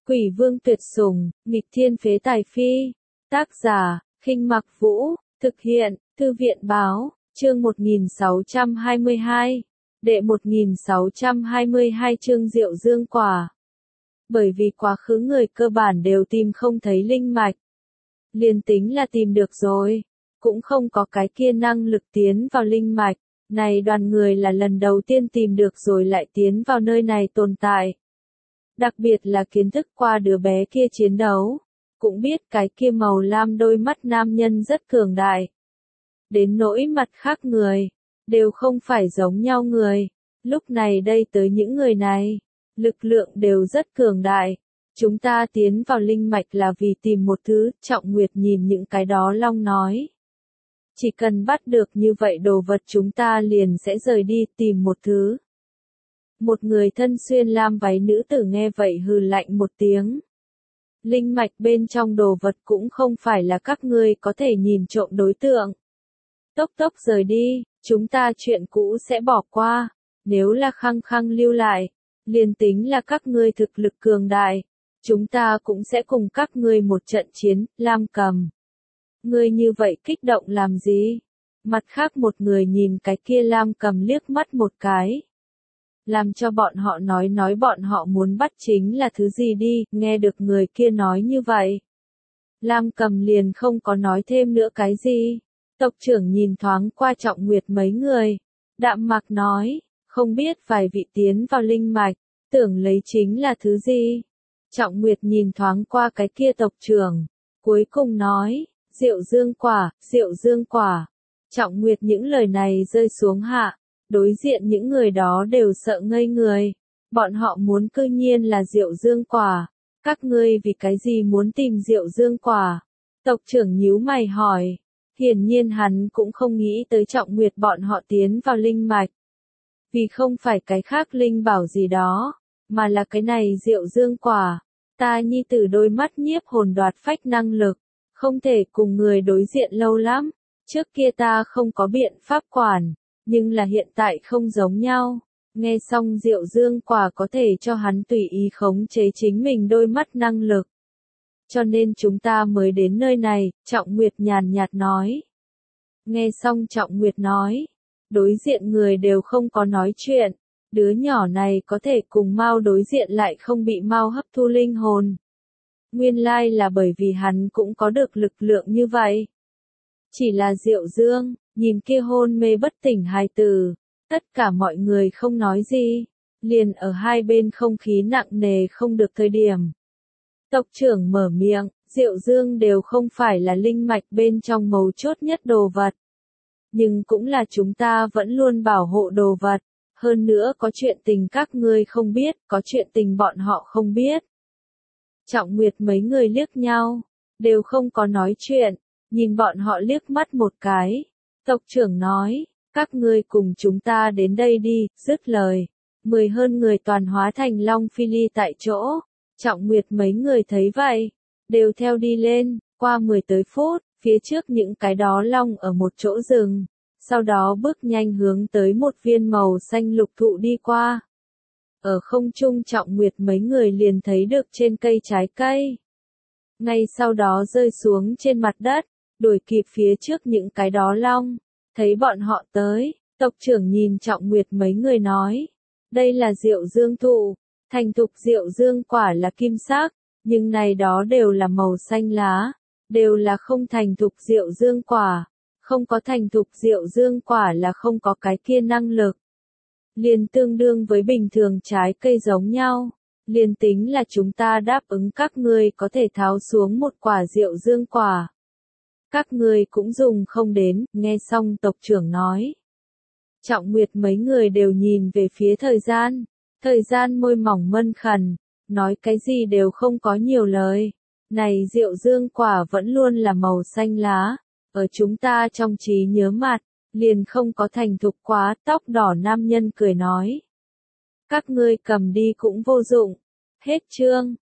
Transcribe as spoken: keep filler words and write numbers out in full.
Quỷ vương tuyệt sủng, nghịch thiên phế tài phi. Tác giả, Khinh Mặc Vũ, thực hiện, Thư viện báo, chương một nghìn sáu trăm hai mươi hai. Đệ một nghìn sáu trăm hai mươi hai chương Diệu Dương Quả. Bởi vì quá khứ người cơ bản đều tìm không thấy linh mạch. Liền tính là tìm được rồi, cũng không có cái kia năng lực tiến vào linh mạch. Này đoàn người là lần đầu tiên tìm được rồi lại tiến vào nơi này tồn tại. Đặc biệt là kiến thức qua đứa bé kia chiến đấu, cũng biết cái kia màu lam đôi mắt nam nhân rất cường đại. Đến nỗi mặt khác người, đều không phải giống nhau người. Lúc này đây tới những người này, lực lượng đều rất cường đại. Chúng ta tiến vào linh mạch là vì tìm một thứ, Trọng Nguyệt nhìn những cái đó long nói. Chỉ cần bắt được như vậy đồ vật chúng ta liền sẽ rời đi tìm một thứ. Một người thân xuyên lam váy nữ tử nghe vậy hừ lạnh một tiếng. Linh mạch bên trong đồ vật cũng không phải là các ngươi có thể nhìn trộm đối tượng. Tốc tốc rời đi, chúng ta chuyện cũ sẽ bỏ qua. Nếu là khăng khăng lưu lại, liền tính là các ngươi thực lực cường đại, chúng ta cũng sẽ cùng các ngươi một trận chiến. Lam Cầm, ngươi như vậy kích động làm gì? Mặt khác một người nhìn cái kia Lam Cầm liếc mắt một cái. Làm cho bọn họ nói nói bọn họ muốn bắt chính là thứ gì đi, nghe được người kia nói như vậy. Lam Cầm liền không có nói thêm nữa cái gì. Tộc trưởng nhìn thoáng qua Trọng Nguyệt mấy người. Đạm Mạc nói, không biết vài vị tiến vào linh mạch, tưởng lấy chính là thứ gì. Trọng Nguyệt nhìn thoáng qua cái kia tộc trưởng. Cuối cùng nói, Diệu Dương Quả, Diệu Dương Quả. Trọng Nguyệt những lời này rơi xuống hạ. Đối diện những người đó đều sợ ngây người. Bọn họ muốn cư nhiên là Diệu Dương Quả. Các ngươi vì cái gì muốn tìm Diệu Dương Quả? Tộc trưởng nhíu mày hỏi. Hiển nhiên hắn cũng không nghĩ tới Trọng Nguyệt bọn họ tiến vào linh mạch. Vì không phải cái khác linh bảo gì đó, mà là cái này Diệu Dương Quả. Ta nhi tử đôi mắt nhiếp hồn đoạt phách năng lực, không thể cùng người đối diện lâu lắm. Trước kia ta không có biện pháp quản. Nhưng là hiện tại không giống nhau. Nghe xong Diệu Dương Quả có thể cho hắn tùy ý khống chế chính mình đôi mắt năng lực. Cho nên chúng ta mới đến nơi này, Trọng Nguyệt nhàn nhạt nói. Nghe xong Trọng Nguyệt nói, đối diện người đều không có nói chuyện. Đứa nhỏ này có thể cùng Mao đối diện lại không bị Mao hấp thu linh hồn. Nguyên lai là bởi vì hắn cũng có được lực lượng như vậy. Chỉ là Diệu Dương. Nhìn kia hôn mê bất tỉnh hài tử, tất cả mọi người không nói gì, liền ở hai bên không khí nặng nề không được thời điểm. Tộc trưởng mở miệng, Diệu Dương đều không phải là linh mạch bên trong mấu chốt nhất đồ vật. Nhưng cũng là chúng ta vẫn luôn bảo hộ đồ vật, hơn nữa có chuyện tình các ngươi không biết, có chuyện tình bọn họ không biết. Trọng Nguyệt mấy người liếc nhau, đều không có nói chuyện, nhìn bọn họ liếc mắt một cái. Tộc trưởng nói, các ngươi cùng chúng ta đến đây đi, dứt lời. Mười hơn người toàn hóa thành Long Phi Ly tại chỗ. Trọng Nguyệt mấy người thấy vậy, đều theo đi lên, qua mười tới phút, phía trước những cái đó long ở một chỗ rừng. Sau đó bước nhanh hướng tới một viên màu xanh lục thụ đi qua. Ở không trung Trọng Nguyệt mấy người liền thấy được trên cây trái cây. Ngay sau đó rơi xuống trên mặt đất. Đuổi kịp phía trước những cái đó long, thấy bọn họ tới, tộc trưởng nhìn Trọng Nguyệt mấy người nói, đây là Diệu Dương thụ, thành thục Diệu Dương Quả là kim sắc, nhưng này đó đều là màu xanh lá, đều là không thành thục Diệu Dương Quả, không có thành thục Diệu Dương Quả là không có cái kia năng lực. Liền tương đương với bình thường trái cây giống nhau, liền tính là chúng ta đáp ứng các ngươi có thể tháo xuống một quả Diệu Dương Quả. Các ngươi cũng dùng không đến, nghe xong tộc trưởng nói. Trọng Nguyệt mấy người đều nhìn về phía thời gian, thời gian môi mỏng mân khẩn, nói cái gì đều không có nhiều lời. Này Diệu Dương Quả vẫn luôn là màu xanh lá, ở chúng ta trong trí nhớ mặt, liền không có thành thục quá. Tóc đỏ nam nhân cười nói. Các ngươi cầm đi cũng vô dụng. Hết chương.